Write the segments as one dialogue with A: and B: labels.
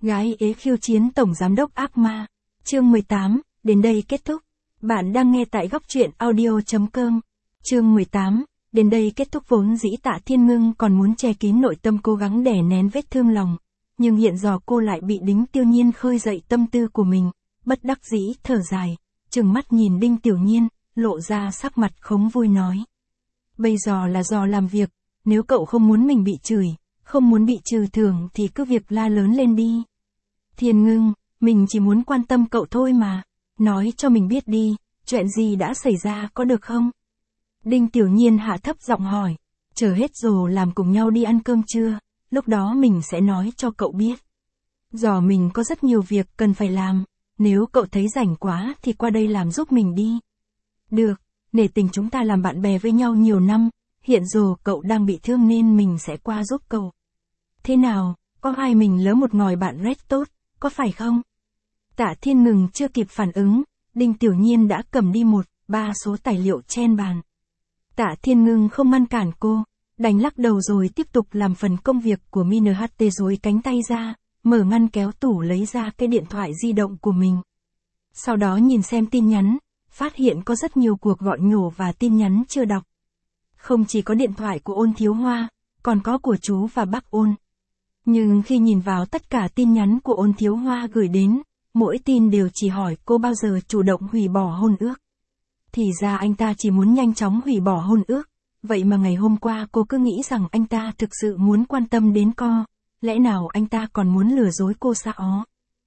A: Gái ế khiêu chiến tổng giám đốc ác ma. Chương 18, đến đây kết thúc. Bạn đang nghe tại góc truyện audio.com. Chương 18, đến đây kết thúc. Vốn dĩ Tạ Thiên Ngưng còn muốn che kín nội tâm, cố gắng đè nén vết thương lòng. Nhưng hiện giờ cô lại bị Đinh Tiểu Nhiên khơi dậy tâm tư của mình, bất đắc dĩ thở dài, trừng mắt nhìn Đinh Tiểu Nhiên, lộ ra sắc mặt không vui nói. Bây giờ là giờ làm việc, nếu cậu không muốn mình bị chửi, không muốn bị trừ thưởng thì cứ việc la lớn lên đi. Thiên Ngưng, mình chỉ muốn quan tâm cậu thôi mà, nói cho mình biết đi, chuyện gì đã xảy ra có được không? Đinh Tiểu Nhiên hạ thấp giọng hỏi, chờ hết rồi làm cùng nhau đi ăn cơm trưa, lúc đó mình sẽ nói cho cậu biết. Giờ mình có rất nhiều việc cần phải làm, nếu cậu thấy rảnh quá thì qua đây làm giúp mình đi. Được, nể tình chúng ta làm bạn bè với nhau nhiều năm, hiện giờ cậu đang bị thương nên mình sẽ qua giúp cậu. Thế nào, có ai mình lỡ một ngòi bạn Red tốt, có phải không? Tạ Thiên Ngưng chưa kịp phản ứng, Đinh Tiểu Nhiên đã cầm đi 1-3 số tài liệu trên bàn. Tạ Thiên Ngưng không ngăn cản cô, đành lắc đầu rồi tiếp tục làm phần công việc của mình. NHT duỗi cánh tay ra, mở ngăn kéo tủ lấy ra cái điện thoại di động của mình. Sau đó nhìn xem tin nhắn, phát hiện có rất nhiều cuộc gọi nhổ và tin nhắn chưa đọc. Không chỉ có điện thoại của Ôn Thiếu Hoa, còn có của chú và bác Ôn. Nhưng khi nhìn vào tất cả tin nhắn của Ôn Thiếu Hoa gửi đến, mỗi tin đều chỉ hỏi cô bao giờ chủ động hủy bỏ hôn ước. Thì ra anh ta chỉ muốn nhanh chóng hủy bỏ hôn ước, vậy mà ngày hôm qua cô cứ nghĩ rằng anh ta thực sự muốn quan tâm đến cô, lẽ nào anh ta còn muốn lừa dối cô sao?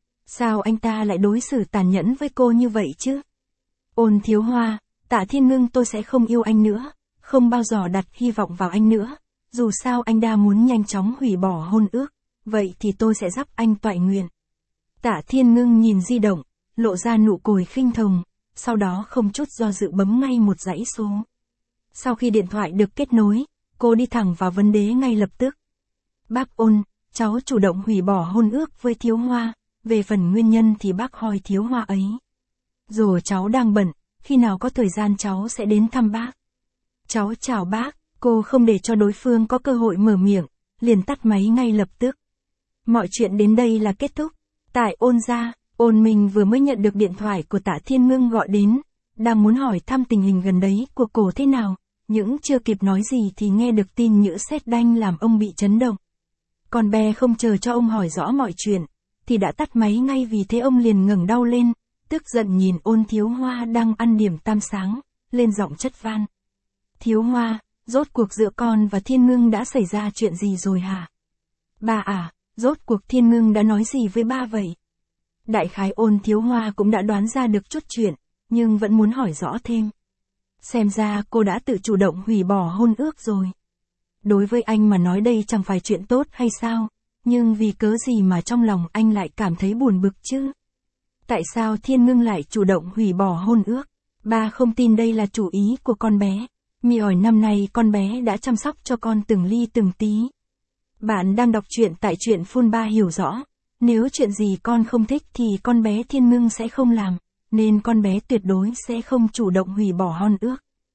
A: Sao anh ta lại đối xử tàn nhẫn với cô như vậy chứ? Ôn Thiếu Hoa, Tạ Thiên Ngưng, tôi sẽ không yêu anh nữa, không bao giờ đặt hy vọng vào anh nữa, dù sao anh đã muốn nhanh chóng hủy bỏ hôn ước, vậy thì tôi sẽ giúp anh toại nguyện. Tạ Thiên Ngưng nhìn di động, lộ ra nụ cười khinh thường, sau đó không chút do dự bấm ngay một dãy số. Sau khi điện thoại được kết nối, cô đi thẳng vào vấn đề ngay lập tức. Bác Ôn, cháu chủ động hủy bỏ hôn ước với Thiếu Hoa, về phần nguyên nhân thì bác hỏi Thiếu Hoa ấy. Rồi cháu đang bận, khi nào có thời gian cháu sẽ đến thăm bác. Cháu chào bác, cô không để cho đối phương có cơ hội mở miệng, liền tắt máy ngay lập tức. Mọi chuyện đến đây là kết thúc. Tại Ôn gia, Ôn Minh vừa mới nhận được điện thoại của Tạ Thiên Ngưng gọi đến, đang muốn hỏi thăm tình hình gần đấy của cô thế nào, nhưng chưa kịp nói gì thì nghe được tin như sét đánh làm ông bị chấn động. Con bé không chờ cho ông hỏi rõ mọi chuyện, thì đã tắt máy ngay, vì thế ông liền ngẩng đầu lên, tức giận nhìn Ôn Thiếu Hoa đang ăn điểm tam sáng, lên giọng chất van. Thiếu Hoa, rốt cuộc giữa con và Thiên Ngưng đã xảy ra chuyện gì rồi hả? Ba à, rốt cuộc Thiên Ngưng đã nói gì với ba vậy? Đại khái Ôn Thiếu Hoa cũng đã đoán ra được chút chuyện, nhưng vẫn muốn hỏi rõ thêm. Xem ra cô đã tự chủ động hủy bỏ hôn ước rồi. Đối với anh mà nói đây chẳng phải chuyện tốt hay sao, nhưng vì cớ gì mà trong lòng anh lại cảm thấy buồn bực chứ? Tại sao Thiên Ngưng lại chủ động hủy bỏ hôn ước? Ba không tin đây là chủ ý của con bé. Mi hỏi năm nay con bé đã chăm sóc cho con từng ly từng tí. Bạn đang đọc truyện tại truyện Phun Ba hiểu rõ. Nếu chuyện gì con không thích thì con bé Thiên Ngưng sẽ không làm, nên con bé tuyệt đối sẽ không chủ động hủy bỏ hôn ước.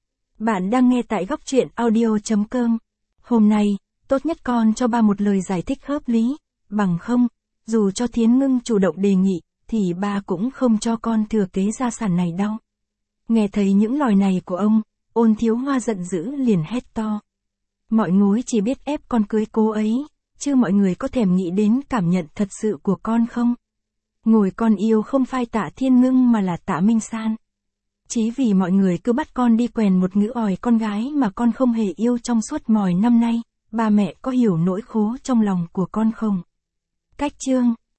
A: Bạn đang nghe tại góc truyện audio.com. Hôm nay, tốt nhất con cho ba một lời giải thích hợp lý, bằng không, dù cho Thiên Ngưng chủ động đề nghị, thì ba cũng không cho con thừa kế gia sản này đâu. Nghe thấy những lời này của ông, Ôn Thiếu Hoa giận dữ liền hét to. Mọi người chỉ biết ép con cưới cô ấy, chứ mọi người có thèm nghĩ đến cảm nhận thật sự của con không? Ngồi con yêu không phải Tạ Thiên Ngưng mà là Tạ Minh San. Chỉ vì mọi người cứ bắt con đi quèn một ngữ ỏi con gái mà con không hề yêu trong suốt mọi năm nay, ba mẹ có hiểu nỗi khổ trong lòng của con không? Cách chương